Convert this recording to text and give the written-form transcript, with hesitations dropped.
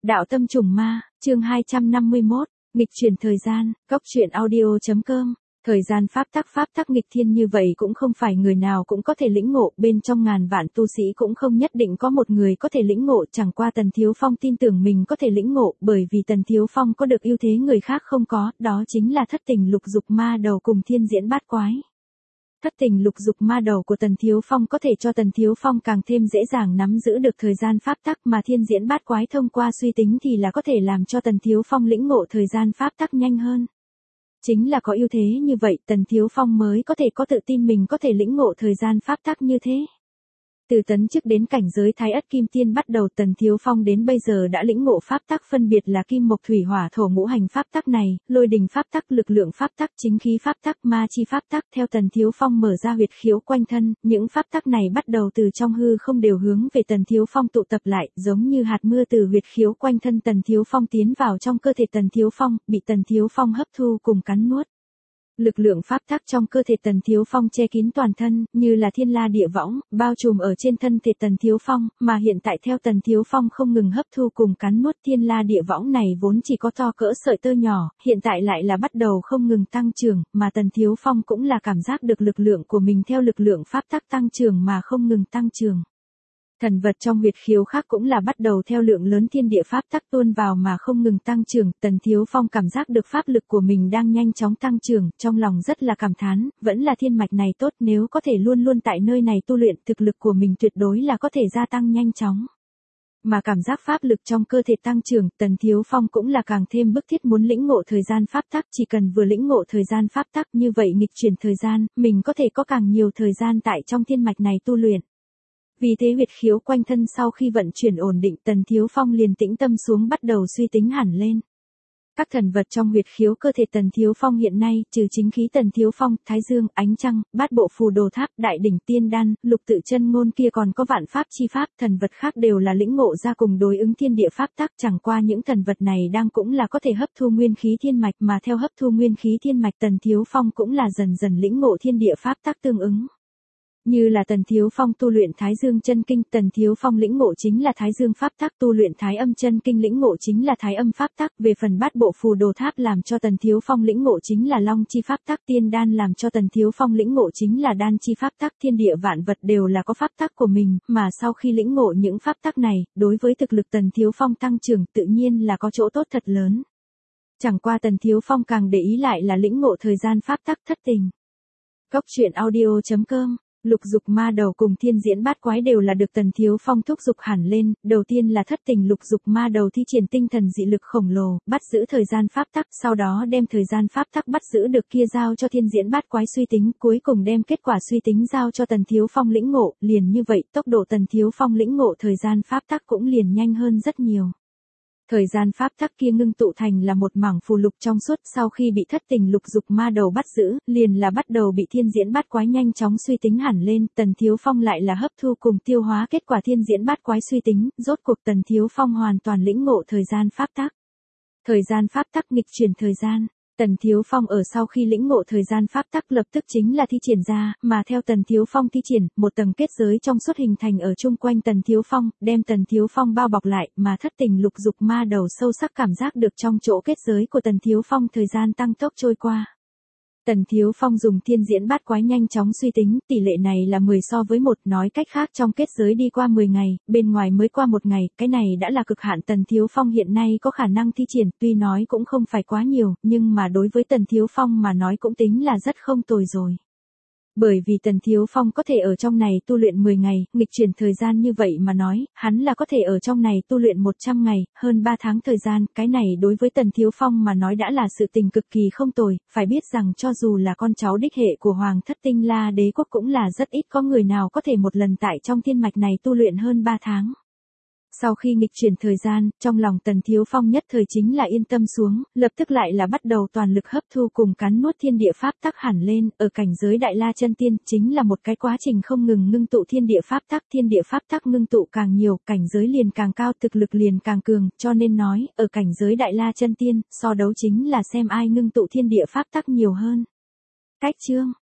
Đạo tâm trùng ma, chương 251, nghịch chuyển thời gian, góc truyện audio.com. Thời gian pháp tắc nghịch thiên như vậy cũng không phải người nào cũng có thể lĩnh ngộ, bên trong ngàn vạn tu sĩ cũng không nhất định có một người có thể lĩnh ngộ, chẳng qua Tần Thiếu Phong tin tưởng mình có thể lĩnh ngộ, bởi vì Tần Thiếu Phong có được ưu thế người khác không có, đó chính là thất tình lục dục ma đầu cùng thiên diễn bát quái. Thất tình lục dục ma đầu của Tần Thiếu Phong có thể cho Tần Thiếu Phong càng thêm dễ dàng nắm giữ được thời gian pháp tắc, mà thiên diễn bát quái thông qua suy tính thì là có thể làm cho Tần Thiếu Phong lĩnh ngộ thời gian pháp tắc nhanh hơn. Chính là có ưu thế như vậy, Tần Thiếu Phong mới có thể có tự tin mình có thể lĩnh ngộ thời gian pháp tắc như thế. Từ tấn chức đến cảnh giới Thái Ất Kim Tiên bắt đầu, Tần Thiếu Phong đến bây giờ đã lĩnh ngộ pháp tắc phân biệt là kim mộc thủy hỏa thổ ngũ hành pháp tắc này, lôi đình pháp tắc, lực lượng pháp tắc, chính khí pháp tắc, ma chi pháp tắc. Theo Tần Thiếu Phong mở ra huyệt khiếu quanh thân, những pháp tắc này bắt đầu từ trong hư không đều hướng về Tần Thiếu Phong tụ tập lại, giống như hạt mưa từ huyệt khiếu quanh thân Tần Thiếu Phong tiến vào trong cơ thể Tần Thiếu Phong, bị Tần Thiếu Phong hấp thu cùng cắn nuốt. Lực lượng pháp tắc trong cơ thể Tần Thiếu Phong che kín toàn thân, như là thiên la địa võng, bao trùm ở trên thân thể Tần Thiếu Phong, mà hiện tại theo Tần Thiếu Phong không ngừng hấp thu cùng cắn nuốt thiên la địa võng này vốn chỉ có to cỡ sợi tơ nhỏ, hiện tại lại là bắt đầu không ngừng tăng trưởng, mà Tần Thiếu Phong cũng là cảm giác được lực lượng của mình theo lực lượng pháp tắc tăng trưởng mà không ngừng tăng trưởng. Thần vật trong huyệt khiếu khác cũng là bắt đầu theo lượng lớn thiên địa pháp tắc tuôn vào mà không ngừng tăng trưởng, Tần Thiếu Phong cảm giác được pháp lực của mình đang nhanh chóng tăng trưởng, trong lòng rất là cảm thán, vẫn là thiên mạch này tốt, nếu có thể luôn luôn tại nơi này tu luyện, thực lực của mình tuyệt đối là có thể gia tăng nhanh chóng. Mà cảm giác pháp lực trong cơ thể tăng trưởng, Tần Thiếu Phong cũng là càng thêm bức thiết muốn lĩnh ngộ thời gian pháp tắc, chỉ cần vừa lĩnh ngộ thời gian pháp tắc như vậy nghịch chuyển thời gian, mình có thể có càng nhiều thời gian tại trong thiên mạch này tu luyện. Vì thế huyệt khiếu quanh thân sau khi vận chuyển ổn định, Tần Thiếu Phong liền tĩnh tâm xuống bắt đầu suy tính hẳn lên. Các thần vật trong huyệt khiếu cơ thể Tần Thiếu Phong hiện nay, trừ chính khí Tần Thiếu Phong, Thái Dương, ánh trăng, bát bộ phù đồ tháp, đại đỉnh tiên đan, lục tự chân ngôn kia còn có vạn pháp chi pháp, thần vật khác đều là lĩnh ngộ ra cùng đối ứng thiên địa pháp tắc, chẳng qua những thần vật này đang cũng là có thể hấp thu nguyên khí thiên mạch, mà theo hấp thu nguyên khí thiên mạch Tần Thiếu Phong cũng là dần dần lĩnh ngộ thiên địa pháp tắc tương ứng. Như là Tần Thiếu Phong tu luyện Thái Dương chân kinh, Tần Thiếu Phong lĩnh ngộ chính là Thái Dương pháp tắc, tu luyện Thái Âm chân kinh lĩnh ngộ chính là Thái Âm pháp tắc, về phần bát bộ phù đồ tháp làm cho Tần Thiếu Phong lĩnh ngộ chính là Long chi pháp tắc, tiên đan làm cho Tần Thiếu Phong lĩnh ngộ chính là Đan chi pháp tắc, thiên địa vạn vật đều là có pháp tắc của mình, mà sau khi lĩnh ngộ những pháp tắc này, đối với thực lực Tần Thiếu Phong tăng trưởng tự nhiên là có chỗ tốt thật lớn. Chẳng qua Tần Thiếu Phong càng để ý lại là lĩnh ngộ thời gian pháp tắc thất tình. Góc truyện audio.com. Lục dục ma đầu cùng thiên diễn bát quái đều là được Tần Thiếu Phong thúc dục hẳn lên, đầu tiên là thất tình lục dục ma đầu thi triển tinh thần dị lực khổng lồ, bắt giữ thời gian pháp tắc, sau đó đem thời gian pháp tắc bắt giữ được kia giao cho thiên diễn bát quái suy tính, cuối cùng đem kết quả suy tính giao cho Tần Thiếu Phong lĩnh ngộ, liền như vậy, tốc độ Tần Thiếu Phong lĩnh ngộ thời gian pháp tắc cũng liền nhanh hơn rất nhiều. Thời gian pháp tắc kia ngưng tụ thành là một mảng phù lục trong suốt, sau khi bị thất tình lục dục ma đầu bắt giữ, liền là bắt đầu bị thiên diễn bát quái nhanh chóng suy tính hẳn lên, Tần Thiếu Phong lại là hấp thu cùng tiêu hóa kết quả thiên diễn bát quái suy tính, rốt cuộc Tần Thiếu Phong hoàn toàn lĩnh ngộ thời gian pháp tắc. Thời gian pháp tắc nghịch chuyển thời gian. Tần Thiếu Phong ở sau khi lĩnh ngộ thời gian pháp tắc lập tức chính là thi triển ra, mà theo Tần Thiếu Phong thi triển, một tầng kết giới trong suốt hình thành ở chung quanh Tần Thiếu Phong, đem Tần Thiếu Phong bao bọc lại, mà thất tình lục dục ma đầu sâu sắc cảm giác được trong chỗ kết giới của Tần Thiếu Phong thời gian tăng tốc trôi qua. Tần Thiếu Phong dùng thiên diễn bát quái nhanh chóng suy tính, tỷ lệ này là 10 so với 1, nói cách khác trong kết giới đi qua 10 ngày, bên ngoài mới qua 1 ngày, cái này đã là cực hạn Tần Thiếu Phong hiện nay có khả năng thi triển, tuy nói cũng không phải quá nhiều, nhưng mà đối với Tần Thiếu Phong mà nói cũng tính là rất không tồi rồi. Bởi vì Tần Thiếu Phong có thể ở trong này tu luyện 10 ngày, nghịch chuyển thời gian như vậy mà nói, hắn là có thể ở trong này tu luyện 100 ngày, hơn 3 tháng thời gian, cái này đối với Tần Thiếu Phong mà nói đã là sự tình cực kỳ không tồi, phải biết rằng cho dù là con cháu đích hệ của Hoàng Thất Tinh La Đế Quốc cũng là rất ít có người nào có thể một lần tại trong thiên mạch này tu luyện hơn 3 tháng. Sau khi nghịch chuyển thời gian, trong lòng Tần Thiếu Phong nhất thời chính là yên tâm xuống, lập tức lại là bắt đầu toàn lực hấp thu cùng cắn nuốt thiên địa pháp tắc hẳn lên, ở cảnh giới Đại La Chân Tiên, chính là một cái quá trình không ngừng ngưng tụ thiên địa pháp tắc ngưng tụ càng nhiều, cảnh giới liền càng cao, thực lực liền càng cường, cho nên nói, ở cảnh giới Đại La Chân Tiên, so đấu chính là xem ai ngưng tụ thiên địa pháp tắc nhiều hơn. Cách chương